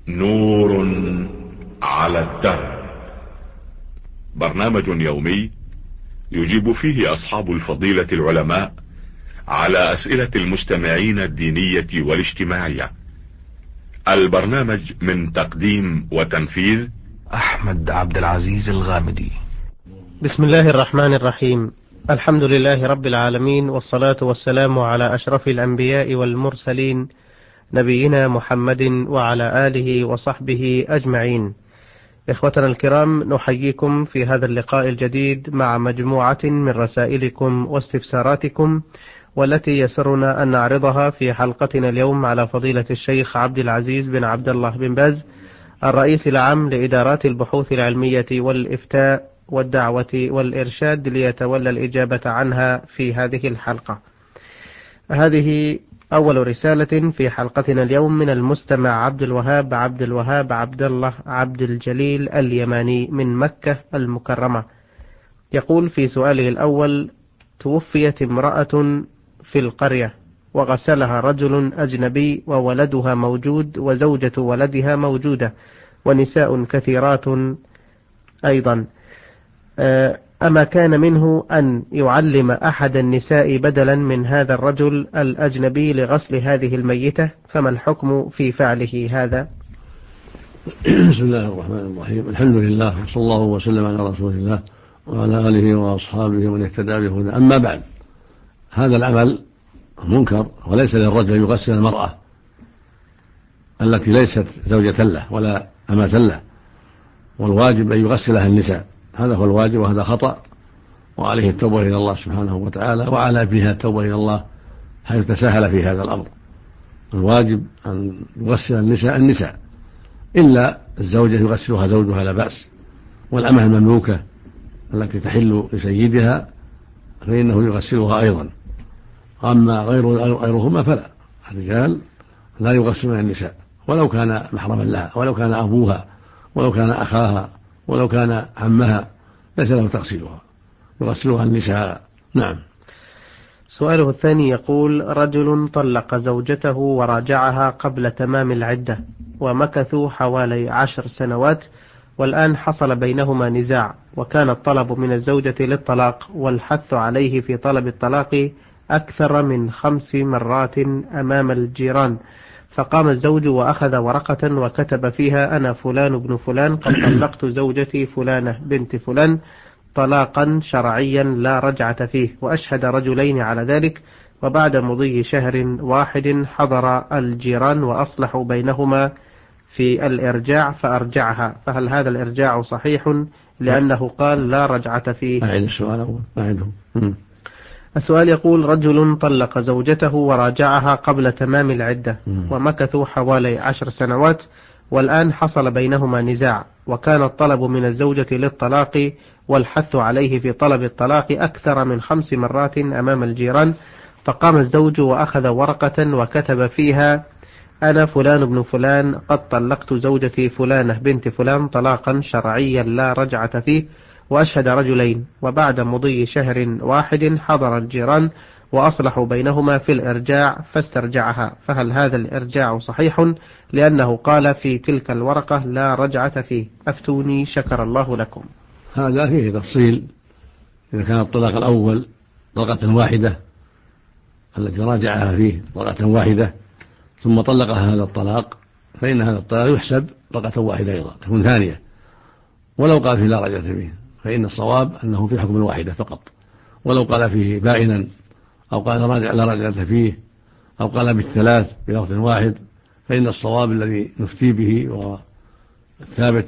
نور على الدرب. برنامج يومي يجيب فيه أصحاب الفضيلة العلماء على أسئلة المستمعين الدينية والاجتماعية. البرنامج من تقديم وتنفيذ أحمد عبد العزيز الغامدي. بسم الله الرحمن الرحيم. الحمد لله رب العالمين، والصلاة والسلام على أشرف الأنبياء والمرسلين، نبينا محمد وعلى آله وصحبه أجمعين. إخوتنا الكرام، نحييكم في هذا اللقاء الجديد مع مجموعة من رسائلكم واستفساراتكم، والتي يسرنا أن نعرضها في حلقتنا اليوم على فضيلة الشيخ عبد العزيز بن عبد الله بن باز، الرئيس العام لإدارات البحوث العلمية والإفتاء والدعوة والإرشاد، ليتولى الإجابة عنها في هذه الحلقة. هذه أول رسالة في حلقتنا اليوم من المستمع عبد الوهاب عبد الله عبد الجليل اليماني من مكة المكرمة. يقول في سؤاله الأول: توفيت امرأة في القرية وغسلها رجل أجنبي وولدها موجود وزوجة ولدها موجودة ونساء كثيرات أيضا، أما كان منه أن يعلم أحد النساء بدلا من هذا الرجل الأجنبي لغسل هذه الميتة؟ فما الحكم في فعله هذا؟ بسم الله الرحمن الرحيم. الحمد لله، وصلى الله وسلم على رسول الله وعلى آله وأصحابه ومن اهتدى بهداه. أما بعد، هذا العمل منكر، وليس للرجل أن يغسل المرأة التي ليست زوجة له ولا أمة له، والواجب أن يغسلها النساء. هذا هو الواجب، وهذا خطأ، وعليه التوبة إلى الله سبحانه وتعالى، وعلى فيها التوبة إلى الله حيث تساهل في هذا الأمر. الواجب أن يغسل النساء إلا الزوجة يغسلها زوجها لا بأس، والأمة المملوكة التي تحل لسيدها فإنه يغسلها أيضا. أما غيرهما فلا، الرجال لا يغسلون النساء ولو كان محرما لها، ولو كان أبوها، ولو كان أخاها، ولو كان عمها، ليس له تغسيلها، يغسلها النساء. نعم. سؤاله الثاني يقول: رجل طلق زوجته وراجعها قبل تمام العدة، ومكثوا حوالي 10 سنوات، والآن حصل بينهما نزاع، وكان الطلب من الزوجة للطلاق والحث عليه في طلب الطلاق أكثر من 5 مرات أمام الجيران، فقام الزوج وأخذ ورقة وكتب فيها: أنا فلان بن فلان قد طلقت زوجتي فلانة بنت فلان طلاقا شرعيا لا رجعة فيه، وأشهد رجلين على ذلك. وبعد مضي شهر واحد حضر الجيران وأصلحوا بينهما في الإرجاع فأرجعها، فهل هذا الإرجاع صحيح لأنه قال لا رجعة فيه؟ أعيد السؤال أول. السؤال يقول: رجل طلق زوجته وراجعها قبل تمام العدة، ومكثوا حوالي 10 سنوات، والآن حصل بينهما نزاع، وكان الطلب من الزوجة للطلاق والحث عليه في طلب الطلاق أكثر من 5 مرات أمام الجيران، فقام الزوج وأخذ ورقة وكتب فيها: أنا فلان بن فلان قد طلقت زوجتي فلانة بنت فلان طلاقا شرعيا لا رجعة فيه، وأشهد رجلين. وبعد مضي شهر واحد حضر الجيران وأصلحوا بينهما في الإرجاع فاسترجعها، فهل هذا الإرجاع صحيح لأنه قال في تلك الورقة لا رجعة فيه؟ أفتوني شكر الله لكم. هذا فيه تفصيل. إذا كان الطلاق الأول طلقة واحدة التي راجعها فيه طلقة واحدة ثم طلقها هذا الطلاق، فإن هذا الطلاق يحسب طلقة واحدة أيضا، تكون ثانية. ولو قال فيه لا رجعة فيه فإن الصواب أنه في حكم الواحدة فقط. ولو قال فيه بائنا، أو قال لا رجعة فيه، أو قال بالثلاث بلفظ واحد، فإن الصواب الذي نفتي به والثابت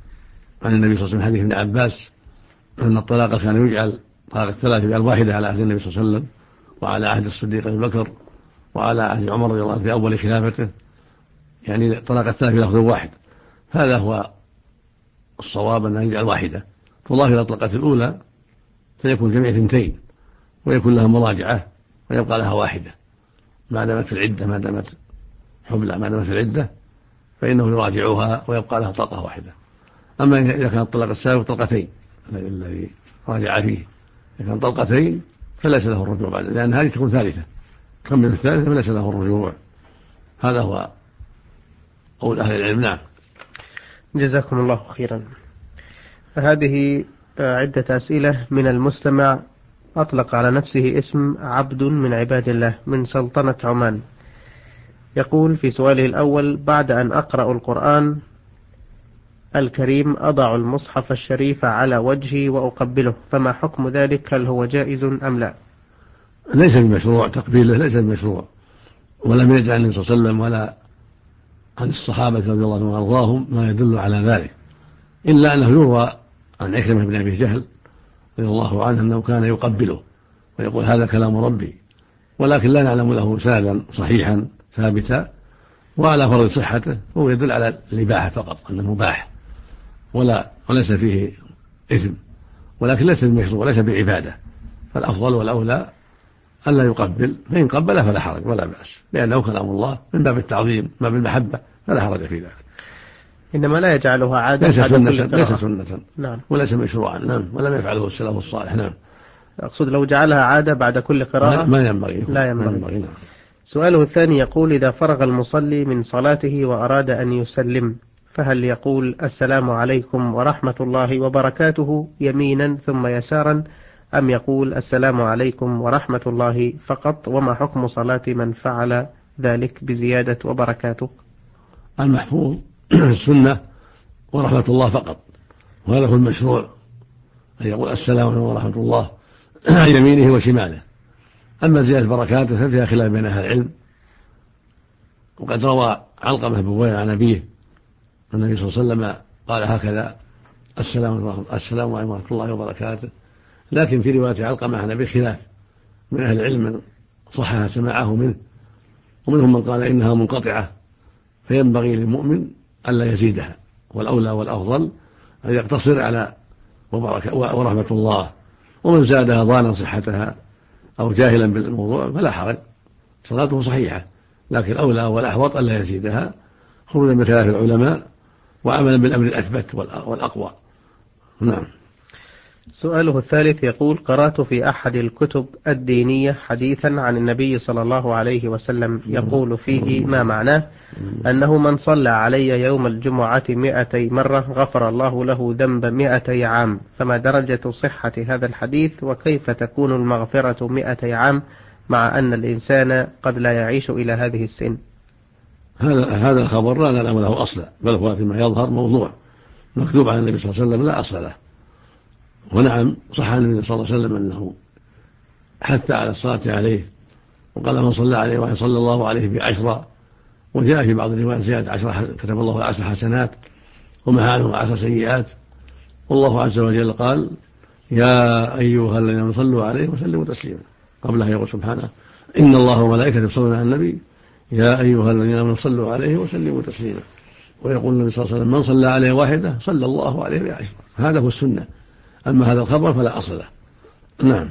عن النبي صلى الله عليه وسلم حديث ابن عباس أن الطلاق كان يجعل طلاق الثلاث يجعل واحدة على عهد النبي صلى الله عليه وسلم، وعلى عهد الصديق أبي بكر، وعلى عهد عمر رضي الله عنه في أول خلافته، يعني طلاق الثلاث بلفظ واحد. هذا هو الصواب، أن يجعل واحدة تضاف إلى الطلقة الأولى، فيكون جميع 2، ويكون لها مراجعة، ويبقى لها واحدة ما دامت في العدة، ما دامت حبلى، ما دامت في العدة، فإنه يراجعها ويبقى لها طلقة واحدة. أما إذا كان الطلاق السابق طلقتين الذي راجع فيه، إذا كان طلقتين فليس له الرجوع بعد، لأن هذه تكون ثالثة، كمل الثالثة فليس له الرجوع. هذا هو قول أهل العلم. نعم. جزاكم الله خيرا. هذه عدة أسئلة من المستمع أطلق على نفسه اسم عبد من عباد الله من سلطنة عمان. يقول في سؤاله الأول: بعد أن أقرأ القرآن الكريم أضع المصحف الشريف على وجهي وأقبله، فما حكم ذلك؟ هل هو جائز أم لا؟ ليس بمشروع تقبيله، ليس بمشروع، ولم يجعل النبي صلى الله عليه وسلم ولا عن الصحابة رضي الله عنهم وأرضاهم ما يدل على ذلك، إلا أنه يروى عن عكرمة بن أبي جهل رضي الله عنه أنه كان يقبله ويقول هذا كلام ربي، ولكن لا نعلم له سندا صحيحا ثابتا، وعلى فرض صحته هو يدل على الإباحة فقط، أنه مباح وليس فيه إثم، ولكن ليس بمشروع وليس بعبادة. فالأفضل والأولى ألا يقبل، فإن قبل فلا حرج ولا بأس، لأنه كلام الله من باب التعظيم من باب المحبة، فلا حرج في ذلك. إنما لا يجعلها عادة، ليس سنة نعم، وليس مشروعا. نعم. ولم يفعله السلف الصالح. نعم. أقصد لو جعلها عادة بعد كل قراءة ما ينبغي. لا ينبغي. نعم. سؤاله الثاني يقول: إذا فرغ المصلي من صلاته وأراد أن يسلم، فهل يقول السلام عليكم ورحمة الله وبركاته يمينا ثم يسارا، أم يقول السلام عليكم ورحمة الله فقط؟ وما حكم صلاة من فعل ذلك بزيادة وبركاته؟ المحفوظ السنة ورحمة الله فقط، وهذا هو المشروع، أن يقول السلام عليكم ورحمة الله عن يمينه وشماله. أما زيادة بركاته ففيها خلاف بين أهل العلم، وقد روى علقمة بن وائل عن أبيه النبي صلى الله عليه وسلم قال هكذا: السلام عليكم ورحمة الله وبركاته. لكن في رواية علقمة عن أبيه خلاف من أهل العلم، من صحها سماعه منه، ومنهم من قال إنها منقطعة، فينبغي للمؤمن ألا يزيدها، والأولى والأفضل أن يقتصر على ورحمة الله، ومن زادها ظانا صحتها أو جاهلا بالموضوع فلا حرج، صلاته صحيحة، لكن الأولى والأحوط ألا يزيدها، خروجا من خلاف العلماء وعملا بالأمر الأثبت والأقوى. نعم. سؤاله الثالث يقول: قرأت في أحد الكتب الدينية حديثا عن النبي صلى الله عليه وسلم يقول فيه ما معناه أنه من صلى علي يوم الجمعة 200 مرة غفر الله له ذنب 200 عام، فما درجة صحة هذا الحديث؟ وكيف تكون المغفرة 200 عام مع أن الإنسان قد لا يعيش إلى هذه السن؟ هذا الخبر لا نعلم له أصلا، بل هو فيما يظهر موضوع مكتوب عن النبي صلى الله عليه وسلم لا أصل له. ونعم صح عن النبي صلى الله عليه وسلم أنه حث على الصلاة عليه، وقال من صلى عليه وإن صلى الله عليه ب10، وجاء في بعض الروايات زيادة 10 كتب الله 10 حسنات ومحى عنه 10 سيئات. والله عز وجل قال: يا أيها الذين صلوا عليه وسلموا تسليما، قبلها يقول سبحانه: إن الله وملائكته يصلون على النبي يا أيها الذين صلوا عليه وسلموا تسليما. ويقول النبي صلى الله عليه وسلم: من صلى عليه واحدة صلى الله عليه ب10. هذا هو السنة، أما هذا الخبر فلا أصل له. نعم.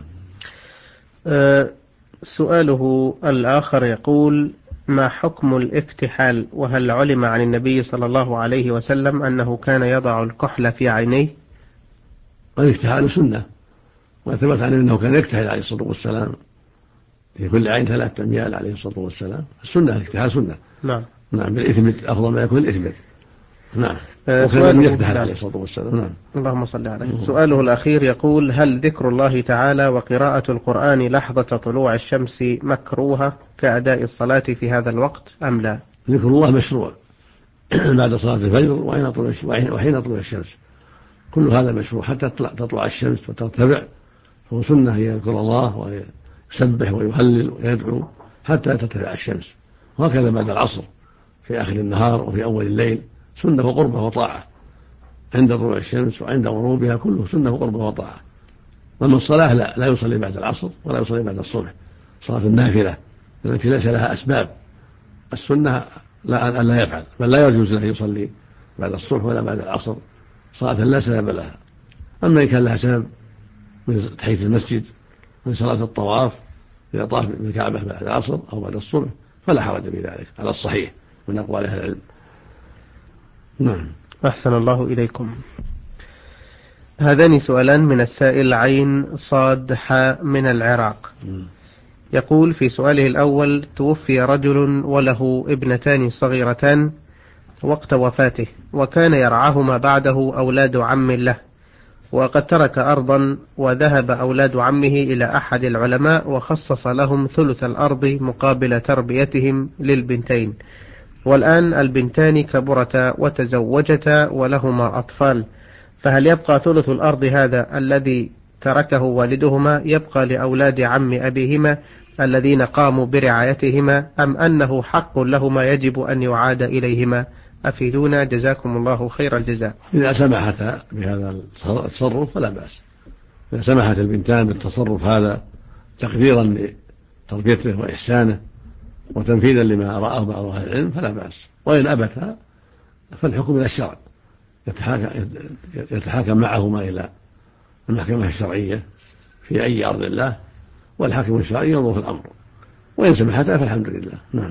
سؤاله الآخر يقول: ما حكم الاكتحال؟ وهل علم عن النبي صلى الله عليه وسلم أنه كان يضع الكحل في عينيه؟ الاكتحال سنة، وثبت عنه أنه كان يكتحل عليه الصلاة والسلام في كل عين 3 أميال عليه الصلاة والسلام. السنة الاكتحال سنة. نعم. نعم، بالإثبت أفضل ما يكون الإثبت. نعم. سؤاله يكتحل عليه الصلاة والسلام. نعم. اللهم صل عليه. سؤاله الأخير يقول: هل ذكر الله تعالى وقراءة القرآن لحظة طلوع الشمس مكروهة كأداء الصلاة في هذا الوقت أم لا؟ ذكر الله مشروع بعد صلاة الفجر وحين طلوع الشمس، كل هذا مشروع حتى تطلع الشمس وترتفع، فهو سنة يذكر الله ويسبح ويهلل ويدعو حتى ترتفع الشمس، وهكذا بعد العصر في آخر النهار وفي أول الليل سنة وقربة وطاعة، عند طلوع الشمس وعند غروبها كله سنة وقربة وطاعة. ومن الصلاة لا يصلي بعد العصر ولا يصلي بعد الصبح، صلاة النافلة التي ليس لها أسباب. السنة لا يفعل، بل لا يجوز له يصلي بعد الصبح ولا بعد العصر صلاة لا سبب لها. أما إن كان لها سبب من تحية المسجد، من صلاة الطواف إذا طاف بالكعبة بعد العصر أو بعد الصبح فلا حرج في ذلك على الصحيح من أقوال أهل العلم. نعم. أحسن الله إليكم. هذان سؤالان من السائل عين صاد حاء من العراق. يقول في سؤاله الأول: توفي رجل وله ابنتان صغيرتان، وقت وفاته، وكان يرعاهما بعده أولاد عم له، وقد ترك أرضا وذهب أولاد عمه إلى أحد العلماء وخصص لهم ثلث الأرض مقابل تربيتهم للبنتين، والآن البنتان كبرتا وتزوجتا ولهما أطفال، فهل يبقى ثلث الأرض هذا الذي تركه والدهما يبقى لأولاد عم أبيهما الذين قاموا برعايتهما، أم أنه حق لهما يجب أن يعاد إليهما؟ أفيدونا جزاكم الله خير الجزاء. إذا سمحت بهذا التصرف فلا بأس، إذا سمحت البنتان بالتصرف هذا تقديرا لتربيته وإحسانه وتنفيذا لما رآه بعض أهل العلم فلا بأس، وإن أبتا فالحكم إلى الشرع، يتحاكم معهما إلى المحكمة الشرعية في أي أرض الله، والحاكم الشرعي ينظر في الأمر، وإن سمحتها فالحمد لله. نعم.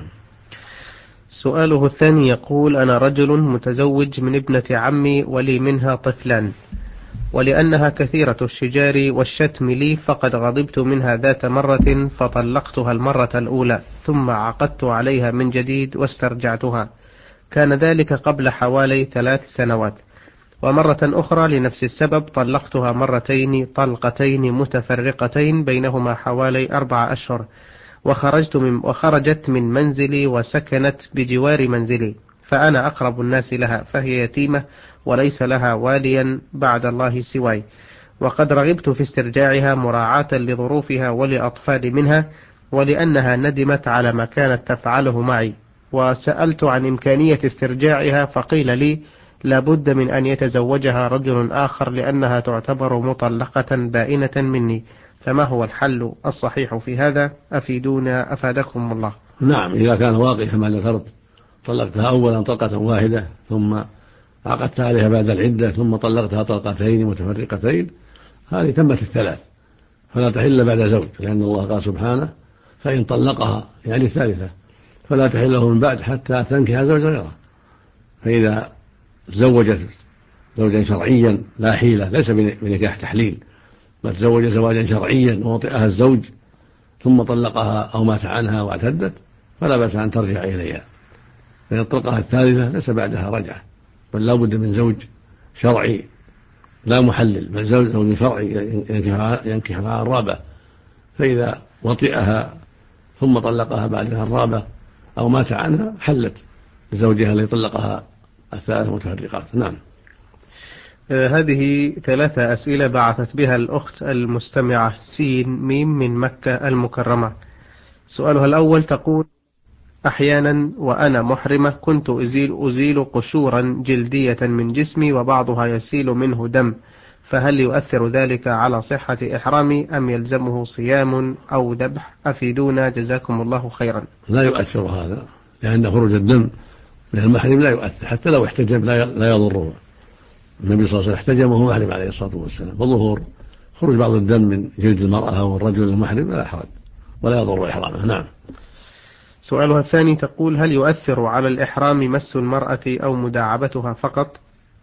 سؤاله الثاني يقول: أنا رجل متزوج من ابنة عمي ولي منها طفلان، ولأنها كثيرة الشجار والشتم لي فقد غضبت منها ذات مرة فطلقتها المرة الأولى، ثم عقدت عليها من جديد واسترجعتها، كان ذلك قبل حوالي 3 سنوات، ومرة أخرى لنفس السبب طلقتها مرتين طلقتين متفرقتين بينهما حوالي 4 أشهر، وخرجت من منزلي وسكنت بجوار منزلي، فأنا أقرب الناس لها، فهي يتيمة وليس لها واليا بعد الله سواي، وقد رغبت في استرجاعها مراعاة لظروفها ولأطفال منها، ولأنها ندمت على ما كانت تفعله معي، وسألت عن إمكانية استرجاعها فقيل لي لابد من أن يتزوجها رجل آخر لأنها تعتبر مطلقة بائنة مني، فما هو الحل الصحيح في هذا؟ أفيدونا أفادكم الله. نعم، إذا كان واقع كما ذكرت طلقتها أولا طلقة واحدة ثم عقدت عليها بعد العدة ثم طلقتها طلقتين متفرقتين، هذه تمت ال3 فلا تحل بعد زوج، لأن الله قال سبحانه: فإن طلقها يعني الثالثة فلا تحل له من بعد حتى تنكح زوجا غيره. فإذا تزوجت زوجا شرعيا لا حيلة، ليس بنكاح تحليل، بل تزوج زواجا شرعيا ووطئها الزوج ثم طلقها أو مات عنها واعتدت، فلا بأس أن ترجع إليها، فإن طلقها الثالثة ليس بعدها رجعة، بل لا بد من زوج شرعي لا محلل، بل زوج شرعي ينكحها الرابع، فإذا وطئها ثم طلقها بعدها الرابع أو مات عنها حلت لزوجها الذي طلقها ال3 متفرقات. نعم. هذه 3 أسئلة بعثت بها الأخت المستمعة سين ميم من مكة المكرمة. سؤالها الأول تقول: أحيانا وأنا محرمة كنت أزيل قشورا جلدية من جسمي وبعضها يسيل منه دم، فهل يؤثر ذلك على صحة إحرامي أم يلزمه صيام أو ذبح؟ أفيدونا جزاكم الله خيرا. لا يؤثر هذا، لأن خروج الدم من المحرم لا يؤثر، حتى لو احتجم لا يضره. النبي صلى الله عليه وسلم احتجم وهو محرم عليه الصلاة والسلام، فظهور خروج بعض الدم من جلد المرأة والرجل المحرم لا حرج ولا يضر إحرامه. نعم. سؤالها الثاني تقول: هل يؤثر على الإحرام مس المرأة أو مداعبتها فقط؟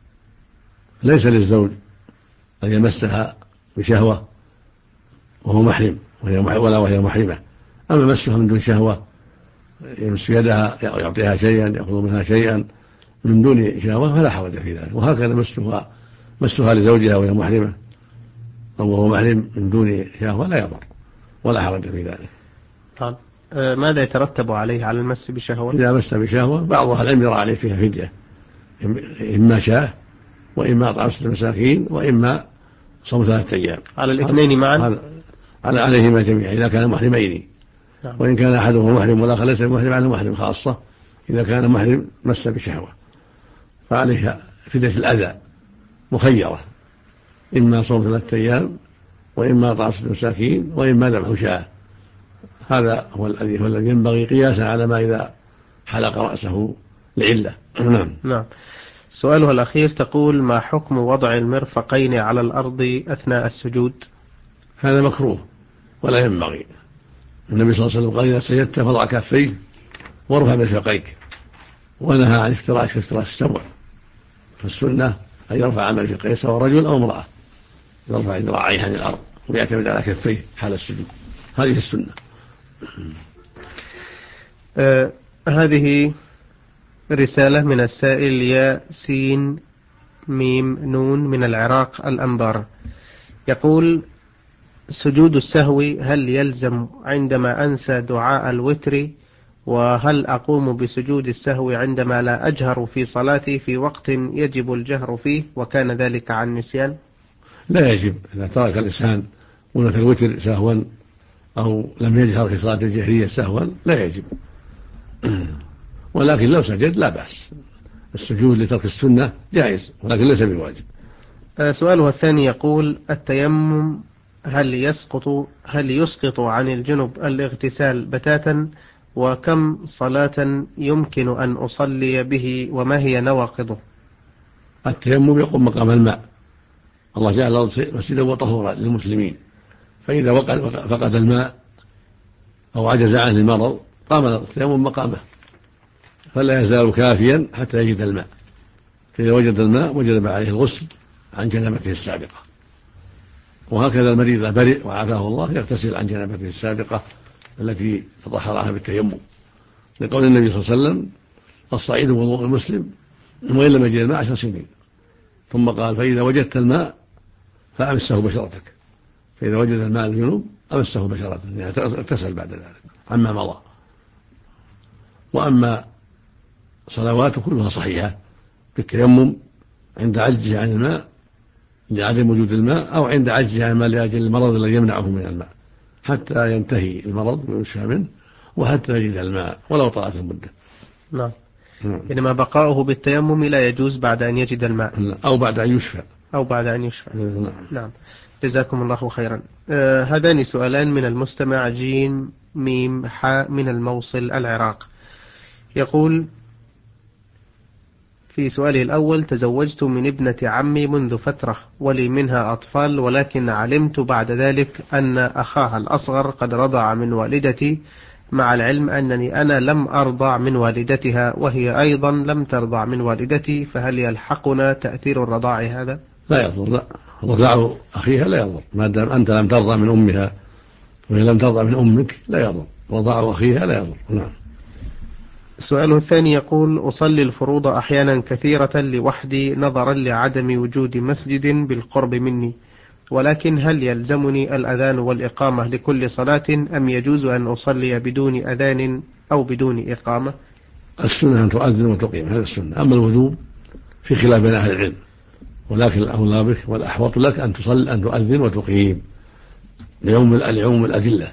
ليس للزوج أن يمسها بشهوة وهو محرم وهي محرمة، أما مسها من دون شهوة، يمس يدها يعطيها شيئا يأخذ منها شيئا من دون شهوة فلا حرج في ذلك، وهكذا مسها لزوجها وهي محرمة أو وهو محرم من دون شهوة لا يضر ولا حرج في ذلك. طيب، ماذا يترتب عليه على المس بشهوة؟ إذا مس بشهوة بعض أهل العلم يرى عليه فيها فدية، إما شاه وإما إطعام 6 مساكين وإما صوم 3 أيام. على الاثنين معا؟ عليهما جميعا إذا كان محرمين. نعم. وإن كان أحدهما محرم والآخر ليس محرم على محرم خاصة، إذا كان محرم مس بشهوة فعليها فدية الأذى مخيرة، إما صوم 3 أيام وإما إطعام 6 مساكين وإما ذبح شاة. هذا هو الذي ينبغي قياسا على ما إذا حلق رأسه لعلة. نعم. سؤالها الأخير تقول: ما حكم وضع المرفقين على الأرض أثناء السجود؟ هذا مكروه ولا ينبغي. النبي صلى الله عليه وسلم قال: إذا سجدت فضع كفيك وارفع مرفقيك، ونهى عن افتراش السبع، فالسنة أن يرفع مرفقيه سواء رجل أو امرأة، يرفع ذراعيه عن الأرض ويعتمد على كفيه حال السجود، هذه السنة. هذه رسالة من السائل ياسين ميم نون من العراق الأنبار، يقول: سجود السهو هل يلزم عندما أنسى دعاء الوتر؟ وهل أقوم بسجود السهو عندما لا أجهر في صلاتي في وقت يجب الجهر فيه وكان ذلك عن نسيان؟ لا يجب. إذا ترك الإنسان قنوت الوتر سهوا أو لم يجهر في صلاة الجهرية سهوا لا يجب. ولكن لو سجد لا بأس، السجود لترك السنة جائز ولكن ليس بواجب. سؤاله الثاني يقول: التيمم هل يسقط عن الجنب الاغتسال بتاتا؟ وكم صلاة يمكن أن أصلي به وما هي نواقضه؟ التيمم يقوم مقام الماء. الله جعل مسجدا وطهورا للمسلمين، فإذا فقد الماء أو عجز عنه المرض قام التيمم مقامه، فلا يزال كافيا حتى يجد الماء. فإذا وجد الماء وجب عليه الغسل عن جنابته السابقة. وهكذا المريض برئ وعافاه الله يغتسل عن جنابته السابقة التي تطهر عنها بالتيمم، لقول النبي صلى الله عليه وسلم: الصعيد وضوء المسلم وإن لم يجد الماء 10 سنين. ثم قال: فإذا وجدت الماء فأمسه بشرتك. فإذا وجد الماء الجنوب أمسه بشرته، يعني اغتسل بعد ذلك عما مضى. وأما صلواته كلها صحيحة بالتيمم عند عجزه عن الماء لعدم وجود الماء، أو عند عجزه عن الماء لأجل المرض الذي يمنعه من الماء، حتى ينتهي المرض ويشفى منه وحتى يجد الماء ولو طالت المدة. نعم. إنما بقاؤه بالتيمم لا يجوز بعد أن يجد الماء أو بعد أن يشفى. نعم. جزاكم الله خيرا. هذان سؤالان من المستمع جيم ميم حاء من الموصل العراق، يقول في سؤاله الأول: تزوجت من ابنة عمي منذ فترة ولي منها أطفال، ولكن علمت بعد ذلك أن أخاها الأصغر قد رضع من والدتي، مع العلم أنني أنا لم أرضع من والدتها وهي أيضا لم ترضع من والدتي، فهل يلحقنا تأثير الرضاع هذا؟ لا يضر. لا، رضاع أخيها لا يضر ما دام أنت لم ترضع من أمها وهي لم ترضع من أمك، لا يضر. رضاع أخيها لا يضر. نعم. سؤاله الثاني يقول: أصلي الفروض أحيانا كثيرة لوحدي نظرا لعدم وجود مسجد بالقرب مني، ولكن هل يلزمني الأذان والإقامة لكل صلاة أم يجوز أن أصلي بدون أذان أو بدون إقامة؟ السنة أن تؤذن وتقيم، هذا السنة. أما الوجوب في خلاف بين أهل العلم، ولكن الأولى بك والأحوط لك أن تؤذن وتقيم لعموم الأدلة،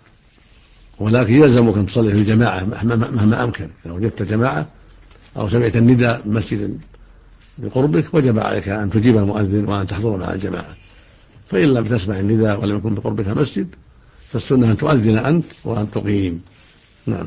ولكن يلزمك أن تصلي في الجماعة مهما أمكن. لو وجدت جماعة أو سمعت النداء مسجد بقربك وجب عليك أن تجيب المؤذن وأن تحضر مع الجماعة. فإن لم تسمع النداء ولم يكن بقربك مسجد فالسنة أن تؤذن أنت وأن تقيم. نعم.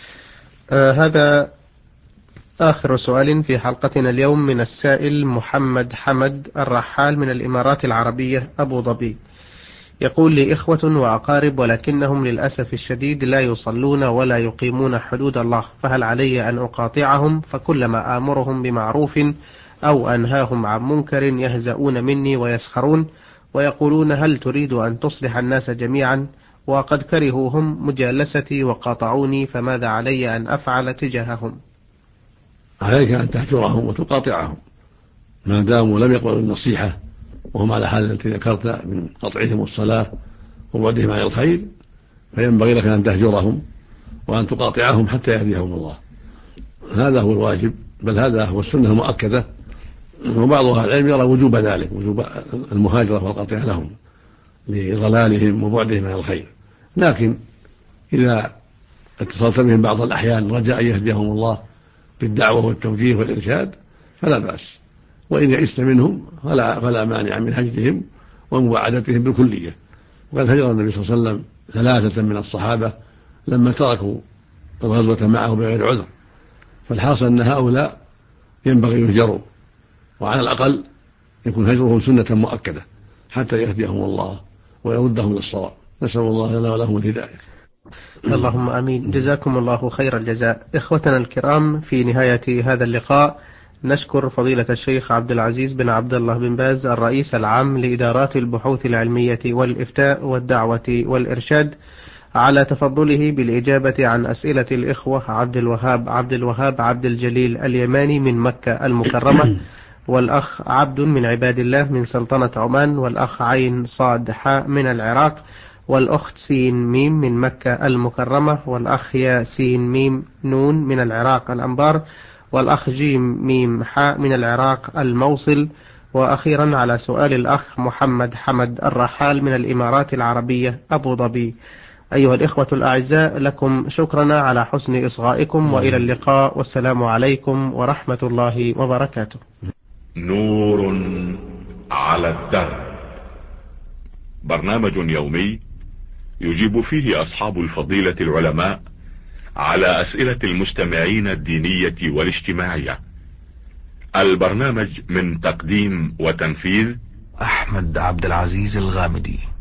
هذا آخر سؤال في حلقتنا اليوم من السائل محمد حمد الرحال من الإمارات العربية أبو ظبي، يقول: لي إخوة وأقارب ولكنهم للأسف الشديد لا يصلون ولا يقيمون حدود الله، فهل علي أن أقاطعهم؟ فكلما آمرهم بمعروف أو أنهاهم عن منكر يهزؤون مني ويسخرون ويقولون: هل تريد أن تصلح الناس جميعا؟ وقد كرهوا هم مجالستي وقاطعوني، فماذا علي أن أفعل تجاههم؟ عليك أن تهجرهم وتقاطعهم ما داموا لم يقبلوا النصيحة وهم على حال التي ذكرت من قطعهم الصلاة وبعدهم عن الخير، فينبغي لك أن تهجرهم وأن تقاطعهم حتى يهديهم الله. هذا هو الواجب، بل هذا هو السنة المؤكدة. وبعض أهل العلم يرى وجوب ذلك، وجوب المهاجرة والقطع لهم لضلالهم وبعدهم عن الخير. لكن إذا اتصلت بهم بعض الأحيان رجاء يهديهم الله بالدعوة والتوجيه والإرشاد فلا بأس، وإن يئست منهم فلا مانع من هجرهم ومواعدتهم بالكلية. وقد هجر النبي صلى الله عليه وسلم 3 من الصحابة لما تركوا الغزوة معه بغير عذر، فالحاصل أن هؤلاء ينبغي يهجروا، وعلى الأقل يكون هجرهم سنة مؤكدة حتى يهديهم الله ويردهم للصواب. نسأل الله لنا ولهم الهداية. اللهم آمين. جزاكم الله خير الجزاء. إخوتنا الكرام، في نهاية هذا اللقاء نشكر فضيلة الشيخ عبد العزيز بن عبد الله بن باز الرئيس العام لإدارات البحوث العلمية والإفتاء والدعوة والإرشاد على تفضله بالإجابة عن أسئلة الإخوة عبد الوهاب عبد الجليل اليماني من مكة المكرمة، والأخ عبد من عباد الله من سلطنة عمان، والأخ عين صاد حاء من العراق، والأخت سين ميم من مكة المكرمة، والأخ يا سين ميم نون من العراق الأنبار، والأخ جيم ميم حاء من العراق الموصل. وأخيرا على سؤال الأخ محمد حمد الرحال من الإمارات العربية أبو ظبي. أيها الإخوة الأعزاء، لكم شكرنا على حسن إصغائكم، وإلى اللقاء، والسلام عليكم ورحمة الله وبركاته. نور على الدرب، برنامج يومي يجيب فيه أصحاب الفضيلة العلماء على أسئلة المستمعين الدينية والاجتماعية. البرنامج من تقديم وتنفيذ أحمد عبد العزيز الغامدي.